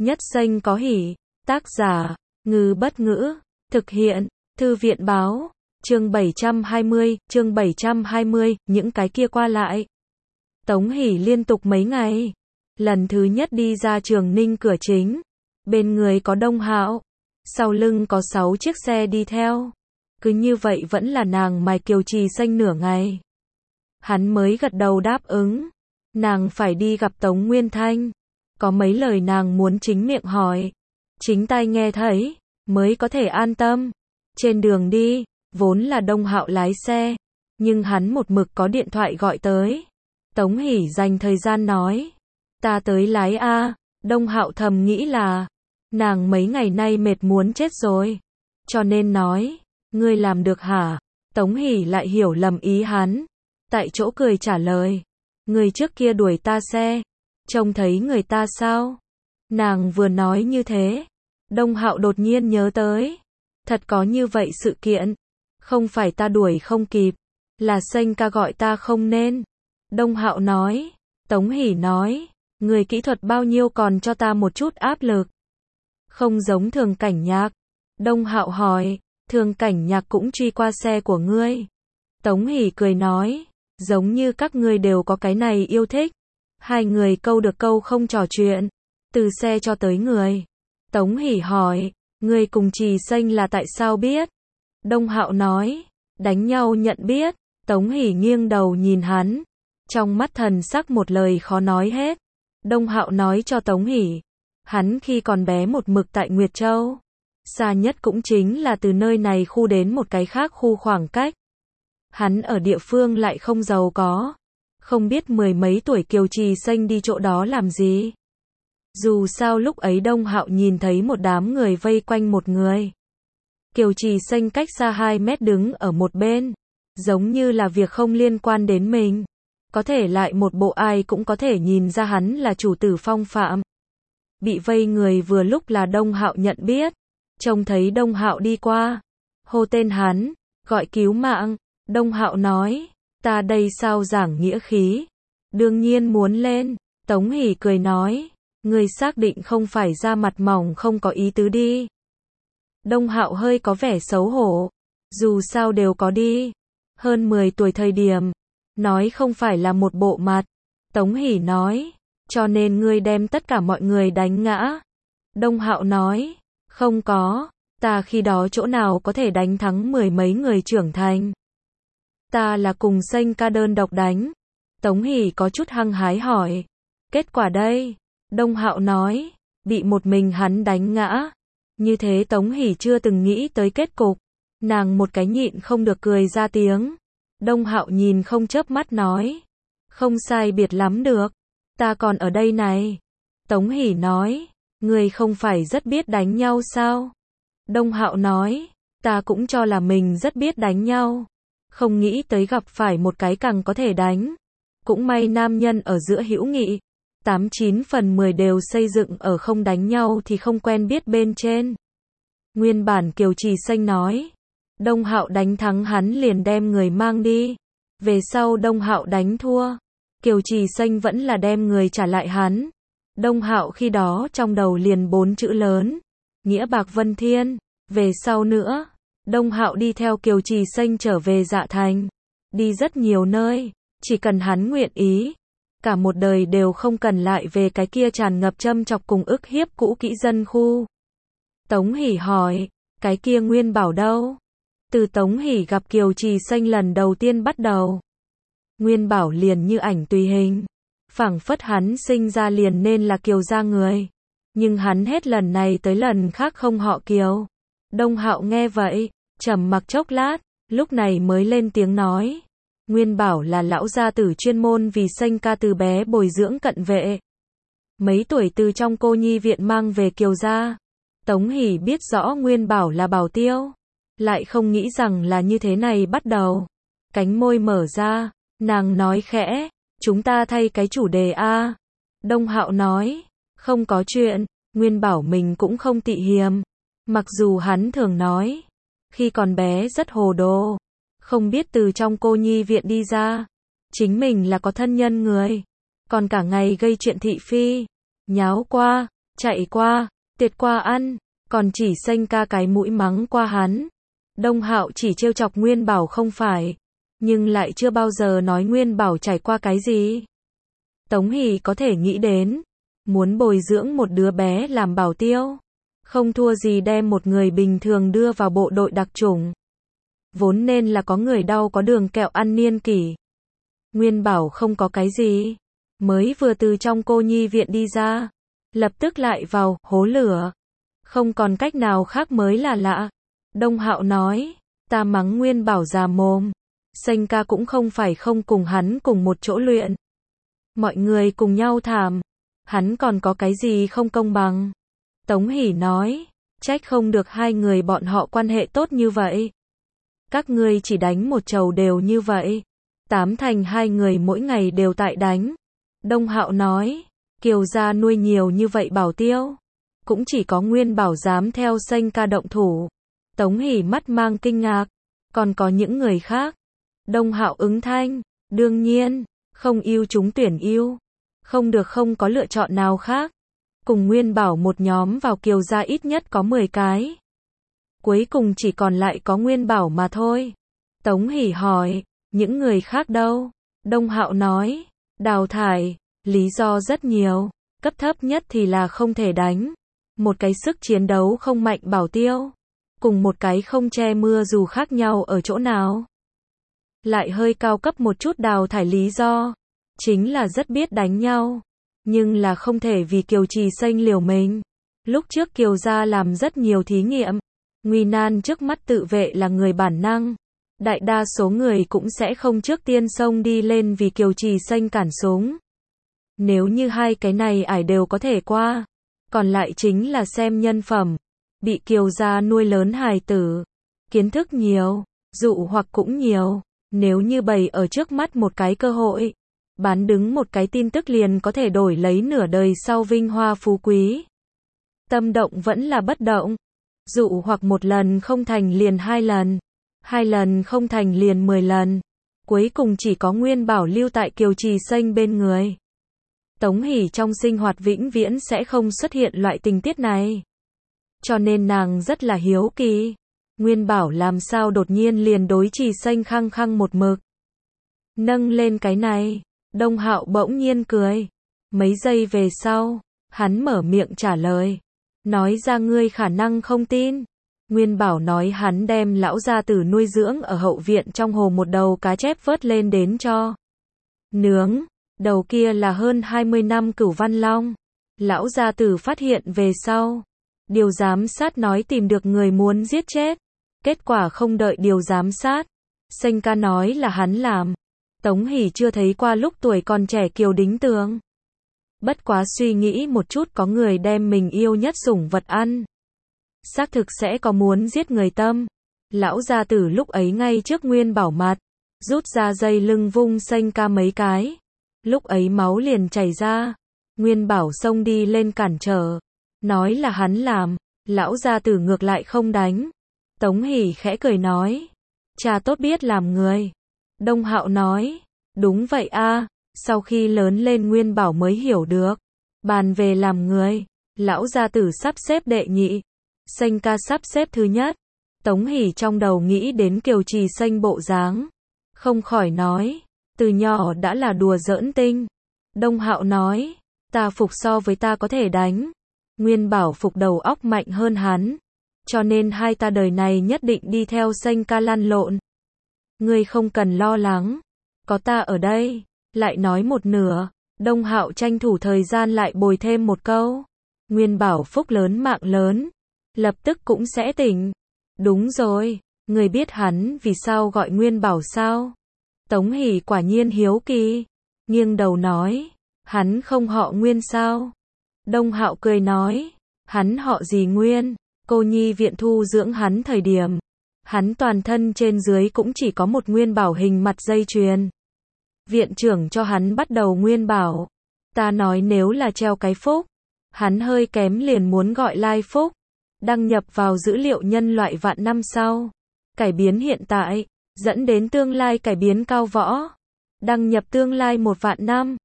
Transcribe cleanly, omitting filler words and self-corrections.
Nhất xanh có hỉ. Tác giả, Ngư Bất Ngữ. Thực hiện, Thư viện Báo. Chương 720, những cái kia qua lại. Tống Hỷ liên tục mấy ngày. Lần thứ nhất đi ra Trường Ninh cửa chính. Bên người có Đông Hạo. Sau lưng có 6 chiếc xe đi theo. Cứ như vậy vẫn là nàng mài Kiều Trì Xanh nửa ngày. Hắn mới gật đầu đáp ứng. Nàng phải đi gặp Tống Nguyên Thanh. Có mấy lời nàng muốn chính miệng hỏi. Chính tai nghe thấy, mới có thể an tâm. Trên đường đi, vốn là Đông Hạo lái xe. Nhưng hắn một mực có điện thoại gọi tới. Tống Hỷ dành thời gian nói. Ta tới lái a. Đông Hạo thầm nghĩ là. Nàng mấy ngày nay mệt muốn chết rồi. Cho nên nói. Ngươi làm được hả? Tống Hỷ lại hiểu lầm ý hắn. Tại chỗ cười trả lời. Người trước kia đuổi ta xe. Trông thấy người ta sao? Nàng vừa nói như thế. Đông Hạo đột nhiên nhớ tới. Thật có như vậy sự kiện. Không phải ta đuổi không kịp. Là Xanh ca gọi ta không nên. Đông Hạo nói. Tống Hỷ nói. Người kỹ thuật bao nhiêu còn cho ta một chút áp lực. Không giống Thường Cảnh Nhạc. Đông Hạo hỏi. Thường Cảnh Nhạc cũng truy qua xe của ngươi. Tống Hỷ cười nói. Giống như các ngươi đều có cái này yêu thích. Hai người câu được câu không trò chuyện. Từ xe cho tới người. Tống Hỷ hỏi. Ngươi cùng Trì Xanh là tại sao biết? Đông Hạo nói. Đánh nhau nhận biết. Tống Hỷ nghiêng đầu nhìn hắn. Trong mắt thần sắc một lời khó nói hết. Đông Hạo nói cho Tống Hỷ. Hắn khi còn bé một mực tại Nguyệt Châu. Xa nhất cũng chính là từ nơi này khu đến một cái khác khu khoảng cách. Hắn ở địa phương lại không giàu có. Không biết mười mấy tuổi Kiều Trì Xanh đi chỗ đó làm gì. Dù sao lúc ấy Đông Hạo nhìn thấy một đám người vây quanh một người. Kiều Trì Xanh cách xa 2 mét đứng ở một bên. Giống như là việc không liên quan đến mình. Có thể lại một bộ ai cũng có thể nhìn ra hắn là chủ tử phong phạm. Bị vây người vừa lúc là Đông Hạo nhận biết. Trông thấy Đông Hạo đi qua. Hô tên hắn. Gọi cứu mạng. Đông Hạo nói. Ta đây sao giảng nghĩa khí. Đương nhiên muốn lên. Tống Hỷ cười nói. Ngươi xác định không phải ra mặt mỏng không có ý tứ đi. Đông Hạo hơi có vẻ xấu hổ. Dù sao đều có đi. Hơn 10 tuổi thời điểm. Nói không phải là một bộ mặt. Tống Hỷ nói. Cho nên ngươi đem tất cả mọi người đánh ngã. Đông Hạo nói. Không có. Ta khi đó chỗ nào có thể đánh thắng 10 mấy người trưởng thành. Ta là cùng Xanh ca đơn độc đánh. Tống Hỷ có chút hăng hái hỏi. Kết quả đây. Đông Hạo nói. Bị một mình hắn đánh ngã. Như thế Tống Hỷ chưa từng nghĩ tới kết cục. Nàng một cái nhịn không được cười ra tiếng. Đông Hạo nhìn không chớp mắt nói. Không sai biệt lắm được. Ta còn ở đây này. Tống Hỷ nói. Người không phải rất biết đánh nhau sao? Đông Hạo nói. Ta cũng cho là mình rất biết đánh nhau. Không nghĩ tới gặp phải một cái càng có thể đánh. Cũng may nam nhân ở giữa hữu nghị. 89 phần 10 đều xây dựng ở không đánh nhau thì không quen biết bên trên. Nguyên bản Kiều Trì Xanh nói. Đông Hạo đánh thắng hắn liền đem người mang đi. Về sau Đông Hạo đánh thua. Kiều Trì Xanh vẫn là đem người trả lại hắn. Đông Hạo khi đó trong đầu liền 4 chữ lớn. Nghĩa bạc vân thiên. Về sau nữa. Đông Hạo đi theo Kiều Trì Xanh trở về Dạ Thành. Đi rất nhiều nơi. Chỉ cần hắn nguyện ý. Cả một đời đều không cần lại về cái kia tràn ngập châm chọc cùng ức hiếp cũ kỹ dân khu. Tống Hỷ hỏi. Cái kia Nguyên Bảo đâu? Từ Tống Hỷ gặp Kiều Trì Xanh lần đầu tiên bắt đầu. Nguyên Bảo liền như ảnh tùy hình. Phảng phất hắn sinh ra liền nên là Kiều gia người. Nhưng hắn hết lần này tới lần khác không họ Kiều. Đông Hạo nghe vậy, trầm mặc chốc lát, lúc này mới lên tiếng nói. Nguyên Bảo là lão gia tử chuyên môn vì Xanh ca từ bé bồi dưỡng cận vệ. Mấy tuổi từ trong cô nhi viện mang về Kiều gia. Tống Hỷ biết rõ Nguyên Bảo là bảo tiêu. Lại không nghĩ rằng là như thế này bắt đầu. Cánh môi mở ra, nàng nói khẽ. Chúng ta thay cái chủ đề a. Đông Hạo nói. Không có chuyện. Nguyên Bảo mình cũng không tị hiềm. Mặc dù hắn thường nói. Khi còn bé rất hồ đồ. Không biết từ trong cô nhi viện đi ra. Chính mình là có thân nhân người. Còn cả ngày gây chuyện thị phi. Nháo qua. chạy qua, tiệt qua ăn, còn chỉ xanh ca cái mũi mắng qua hắn. Đông Hạo chỉ trêu chọc Nguyên Bảo không phải, nhưng lại chưa bao giờ nói Nguyên Bảo trải qua cái gì. Tống Hỷ có thể nghĩ đến, muốn bồi dưỡng một đứa bé làm bảo tiêu, không thua gì đem một người bình thường đưa vào bộ đội đặc chủng. Vốn nên là có người đau có đường kẹo ăn niên kỷ. Nguyên Bảo không có cái gì, mới vừa từ trong cô nhi viện đi ra, lập tức lại vào hố lửa. Không còn cách nào khác mới là lạ. Đông Hạo nói, ta mắng Nguyên Bảo già mồm. Xanh ca cũng không phải không cùng hắn cùng một chỗ luyện. Mọi người cùng nhau thảm. Hắn còn có cái gì không công bằng. Tống Hỷ nói, trách không được hai người bọn họ quan hệ tốt như vậy. Các ngươi chỉ đánh một chầu đều như vậy. Tám thành hai người mỗi ngày đều tại đánh. Đông Hạo nói, Kiều gia nuôi nhiều như vậy bảo tiêu. Cũng chỉ có Nguyên Bảo dám theo xanh ca động thủ. Tống Hỷ mắt mang kinh ngạc. Còn có những người khác. Đông Hạo ứng thanh, đương nhiên, không yêu chúng tuyển yêu. Không được, không có lựa chọn nào khác. Cùng Nguyên Bảo một nhóm vào Kiều gia ít nhất có 10 cái. Cuối cùng chỉ còn lại có Nguyên Bảo mà thôi. Tống Hỷ hỏi, những người khác đâu? Đông Hạo nói, đào thải, lý do rất nhiều. Cấp thấp nhất thì là không thể đánh. Một cái sức chiến đấu không mạnh bảo tiêu. Cùng một cái không che mưa dù khác nhau ở chỗ nào. Lại hơi cao cấp một chút đào thải lý do. Chính là rất biết đánh nhau. Nhưng là không thể vì Kiều Trì Xanh liều mình. Lúc trước Kiều gia làm rất nhiều thí nghiệm. Nguy nan trước mắt tự vệ là người bản năng. Đại đa số người cũng sẽ không trước tiên xông đi lên vì Kiều Trì Xanh cản súng. Nếu như hai cái này ải đều có thể qua. Còn lại chính là xem nhân phẩm. Bị Kiều gia nuôi lớn hài tử. Kiến thức nhiều, dụ hoặc cũng nhiều. Nếu như bày ở trước mắt một cái cơ hội. Bán đứng một cái tin tức liền có thể đổi lấy nửa đời sau vinh hoa phú quý. Tâm động vẫn là bất động. Dụ hoặc một lần không thành liền 2 lần. 2 lần không thành liền 10 lần. Cuối cùng chỉ có Nguyên Bảo lưu tại Kiều Trì Xanh bên người. Tống Hỷ trong sinh hoạt vĩnh viễn sẽ không xuất hiện loại tình tiết này. Cho nên nàng rất là hiếu kỳ. Nguyên Bảo làm sao đột nhiên liền đối Trì Xanh khăng khăng một mực. Nâng lên cái này, Đông Hạo bỗng nhiên cười. Mấy giây về sau, hắn mở miệng trả lời. Nói ra ngươi khả năng không tin. Nguyên Bảo nói hắn đem lão gia tử nuôi dưỡng ở hậu viện trong hồ một đầu cá chép vớt lên đến cho nướng. Đầu kia là hơn 20 năm Cửu Văn Long. Lão gia tử phát hiện về sau. Điều giám sát nói tìm được người muốn giết chết. Kết quả không đợi điều giám sát. Xanh ca nói là hắn làm. Tống Hỷ chưa thấy qua lúc tuổi còn trẻ Kiều Đính Tường. Bất quá suy nghĩ một chút có người đem mình yêu nhất sủng vật ăn. Xác thực sẽ có muốn giết người tâm. Lão gia tử lúc ấy ngay trước Nguyên Bảo mặt. Rút ra dây lưng vung xanh ca mấy cái. Lúc ấy máu liền chảy ra. Nguyên Bảo xông đi lên cản trở. Nói là hắn làm. Lão gia tử ngược lại không đánh. Tống Hỷ khẽ cười nói. Cha tốt biết làm người. Đông Hạo nói. Đúng vậy a. Sau khi lớn lên Nguyên Bảo mới hiểu được. Bàn về làm người. Lão gia tử sắp xếp đệ nhị. Xanh ca sắp xếp thứ nhất. Tống Hỷ trong đầu nghĩ đến Kiều Trì Xanh bộ dáng. Không khỏi nói. Từ nhỏ đã là đùa giỡn tinh. Đông Hạo nói. Ta phục so với ta có thể đánh. Nguyên Bảo phục đầu óc mạnh hơn hắn. Cho nên hai ta đời này nhất định đi theo xanh ca lăn lộn. Ngươi không cần lo lắng. Có ta ở đây. Lại nói một nửa. Đông Hạo tranh thủ thời gian lại bồi thêm một câu. Nguyên Bảo phúc lớn mạng lớn. Lập tức cũng sẽ tỉnh. Đúng rồi. Người biết hắn vì sao gọi Nguyên Bảo sao? Tống Hỷ quả nhiên hiếu kỳ. Nghiêng đầu nói. Hắn không họ Nguyên sao? Đông Hạo cười nói. Hắn họ gì Nguyên? Cô nhi viện thu dưỡng hắn thời điểm. Hắn toàn thân trên dưới cũng chỉ có một Nguyên Bảo hình mặt dây chuyền. Viện trưởng cho hắn bắt đầu Nguyên Bảo. Ta nói nếu là treo cái phúc. Hắn hơi kém liền muốn gọi Lai Phúc. Đăng nhập vào dữ liệu nhân loại vạn năm sau. Cải biến hiện tại. Dẫn đến tương lai cải biến cao võ. Đăng nhập tương lai 1 vạn năm.